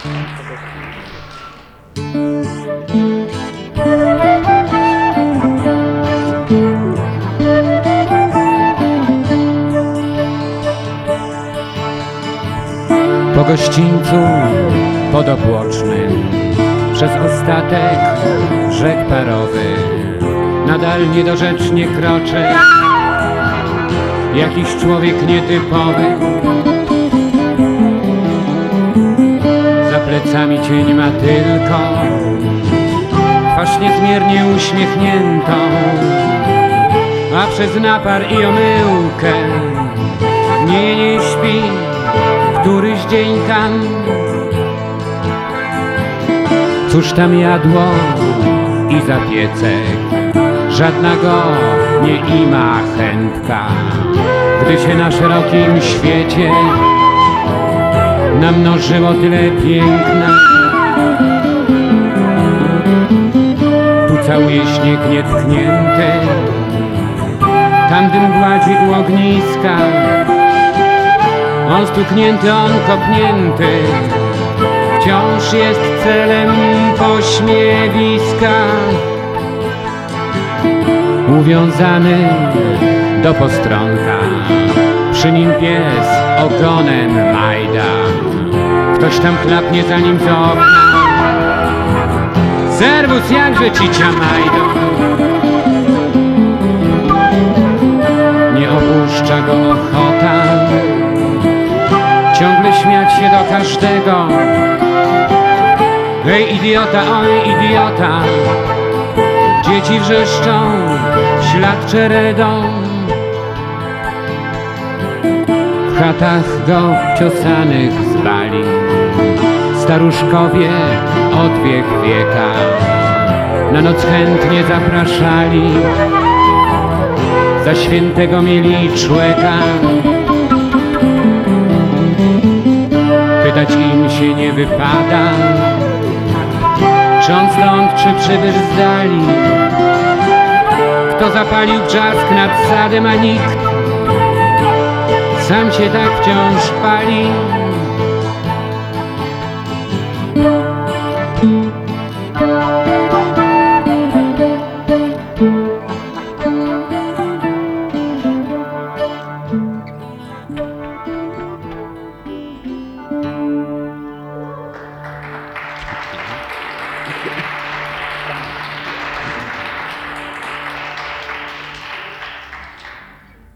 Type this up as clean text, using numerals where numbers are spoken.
Po gościńcu podobłocznym, przez ostatek rzek parowy, nadal niedorzecznie kroczy jakiś człowiek nietypowy. Za plecami cień ma tylko twarz niezmiernie uśmiechniętą, a przez napar i omyłkę nie śpi któryś dzień tam. Cóż tam jadło i za piecek, żadna go nie ima chętka, gdy się na szerokim świecie namnożyło tyle piękna. Tu całuje śnieg nietknięty, tam dym gładzi u ogniska, on stuknięty, on kopnięty, wciąż jest celem pośmiewiska. Uwiązany do postronka, przy nim pies ogonem majda. Ktoś tam chlapnie za nim z okna: serwus, jakże cicia majdo. Nie opuszcza go ochota ciągle śmiać się do każdego. Hej idiota, oj idiota, dzieci wrzeszczą ślad czeredą. W chatach go ciosanych zwali staruszkowie od wiek wieka, na noc chętnie zapraszali, za świętego mieli człeka. Pytać im się nie wypada, czy on stąd, czy przybysz z dali. Kto zapalił brzask nad sadem, a nikt sam się tak wciąż pali.